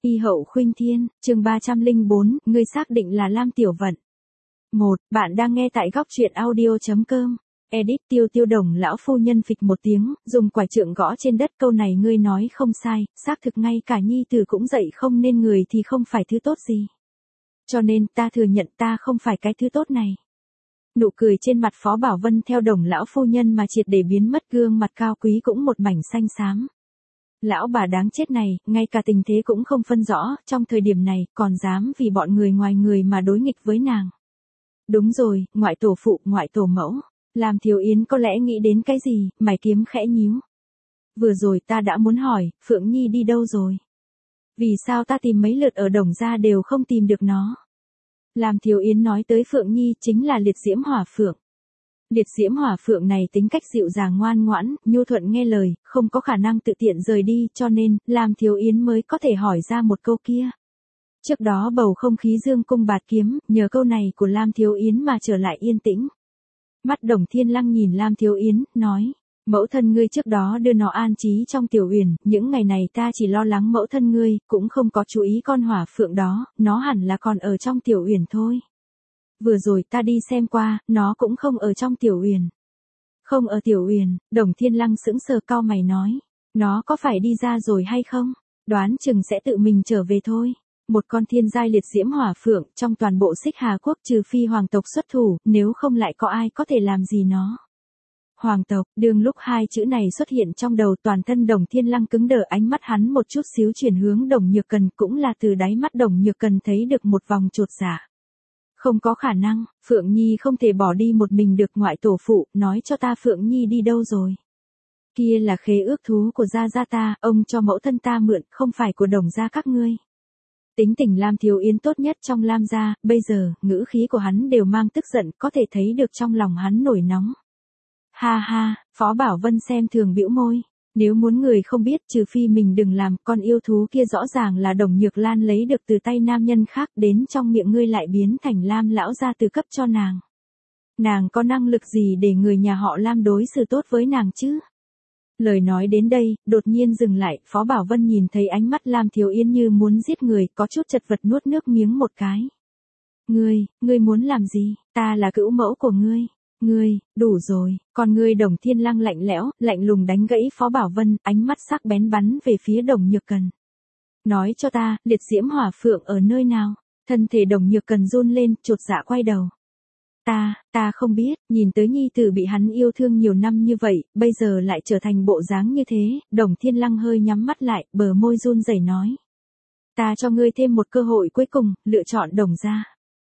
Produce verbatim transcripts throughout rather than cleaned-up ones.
Y hậu khuynh thiên, chương ba trăm lẻ bốn, ngươi xác định là Lam Tiểu Vận. một. Bạn đang nghe tại góc truyện audio.com. Edit Tiêu Tiêu Đồng lão phu nhân phịch một tiếng, dùng quải trượng gõ trên đất, câu này ngươi nói không sai, xác thực ngay cả nhi tử cũng dạy không nên người thì không phải thứ tốt gì. Cho nên ta thừa nhận ta không phải cái thứ tốt này. Nụ cười trên mặt Phó Bảo Vân theo Đồng lão phu nhân mà triệt để biến mất, gương mặt cao quý cũng một mảnh xanh xám. Lão bà đáng chết này, ngay cả tình thế cũng không phân rõ, trong thời điểm này, còn dám vì bọn người ngoài người mà đối nghịch với nàng. Đúng rồi, ngoại tổ phụ, ngoại tổ mẫu. Lam Thiếu Yến có lẽ nghĩ đến cái gì, mày kiếm khẽ nhíu. Vừa rồi ta đã muốn hỏi, Phượng Nhi đi đâu rồi? Vì sao ta tìm mấy lượt ở Đồng gia đều không tìm được nó? Lam Thiếu Yến nói tới Phượng Nhi chính là Liệt Diễm Hỏa Phượng. Liệt Diễm Hỏa Phượng này tính cách dịu dàng ngoan ngoãn, nhu thuận nghe lời, không có khả năng tự tiện rời đi, cho nên, Lam Thiếu Yến mới có thể hỏi ra một câu kia. Trước đó bầu không khí dương cung bạt kiếm, nhờ câu này của Lam Thiếu Yến mà trở lại yên tĩnh. Mắt Đồng Thiên Lăng nhìn Lam Thiếu Yến, nói, mẫu thân ngươi trước đó đưa nó an trí trong tiểu uyển, những ngày này ta chỉ lo lắng mẫu thân ngươi, cũng không có chú ý con hỏa phượng đó, nó hẳn là còn ở trong tiểu uyển thôi. Vừa rồi ta đi xem qua, nó cũng không ở trong tiểu uyển. Không ở tiểu uyển, Đồng Thiên Lăng sững sờ cau mày nói, nó có phải đi ra rồi hay không? Đoán chừng sẽ tự mình trở về thôi. Một con thiên giai liệt diễm hỏa phượng, trong toàn bộ Xích Hà quốc trừ phi hoàng tộc xuất thủ, nếu không lại có ai có thể làm gì nó. Hoàng tộc, đương lúc hai chữ này xuất hiện trong đầu, toàn thân Đồng Thiên Lăng cứng đờ, ánh mắt hắn một chút xíu chuyển hướng Đồng Nhược Cần, cũng là từ đáy mắt Đồng Nhược Cần thấy được một vòng chột dạ. Không có khả năng, Phượng Nhi không thể bỏ đi một mình được, ngoại tổ phụ, nói cho ta Phượng Nhi đi đâu rồi. Kia là khế ước thú của gia gia ta, ông cho mẫu thân ta mượn, không phải của Đồng gia các ngươi. Tính tình Lam Thiếu Yến tốt nhất trong Lam gia, bây giờ, ngữ khí của hắn đều mang tức giận, có thể thấy được trong lòng hắn nổi nóng. Ha ha, Phó Bảo Vân xem thường bĩu môi. Nếu muốn người không biết, trừ phi mình đừng làm, con yêu thú kia rõ ràng là Đồng Nhược Lan lấy được từ tay nam nhân khác, đến trong miệng ngươi lại biến thành Lam lão gia từ cấp cho nàng. Nàng có năng lực gì để người nhà họ Lam đối xử tốt với nàng chứ? Lời nói đến đây, đột nhiên dừng lại, Phó Bảo Vân nhìn thấy ánh mắt Lam Thiếu Yến như muốn giết người, có chút chật vật nuốt nước miếng một cái. Ngươi, ngươi muốn làm gì? Ta là cữu mẫu của ngươi. Ngươi, đủ rồi, còn ngươi Đồng Thiên Lăng lạnh lẽo, lạnh lùng đánh gãy Phó Bảo Vân, ánh mắt sắc bén bắn về phía Đồng Nhược Cần. Nói cho ta, liệt diễm hỏa phượng ở nơi nào? Thân thể Đồng Nhược Cần run lên, chột dạ quay đầu. Ta, ta không biết, nhìn tới nhi tử bị hắn yêu thương nhiều năm như vậy, bây giờ lại trở thành bộ dáng như thế, Đồng Thiên Lăng hơi nhắm mắt lại, bờ môi run rẩy nói. Ta cho ngươi thêm một cơ hội cuối cùng, lựa chọn Đồng gia.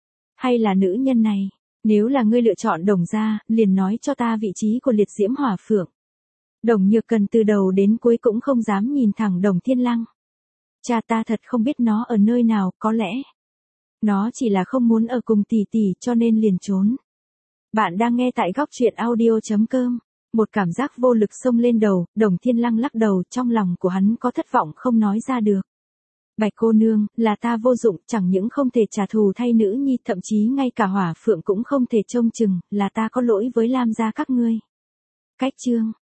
Hay là nữ nhân này? Nếu là ngươi lựa chọn Đồng gia, liền nói cho ta vị trí của liệt diễm hỏa phượng. Đồng Nhược Cần từ đầu đến cuối cũng không dám nhìn thẳng Đồng Thiên Lăng. Cha ta thật không biết nó ở nơi nào, có lẽ nó chỉ là không muốn ở cùng tỷ tỷ cho nên liền trốn. Bạn đang nghe tại góc truyện audio.com. Một cảm giác vô lực xông lên đầu, Đồng Thiên Lăng lắc đầu, trong lòng của hắn có thất vọng không nói ra được. Bạch cô nương, là ta vô dụng, chẳng những không thể trả thù thay nữ nhi, thậm chí ngay cả hỏa phượng cũng không thể trông chừng, là ta có lỗi với Lam gia các ngươi. Cách chương.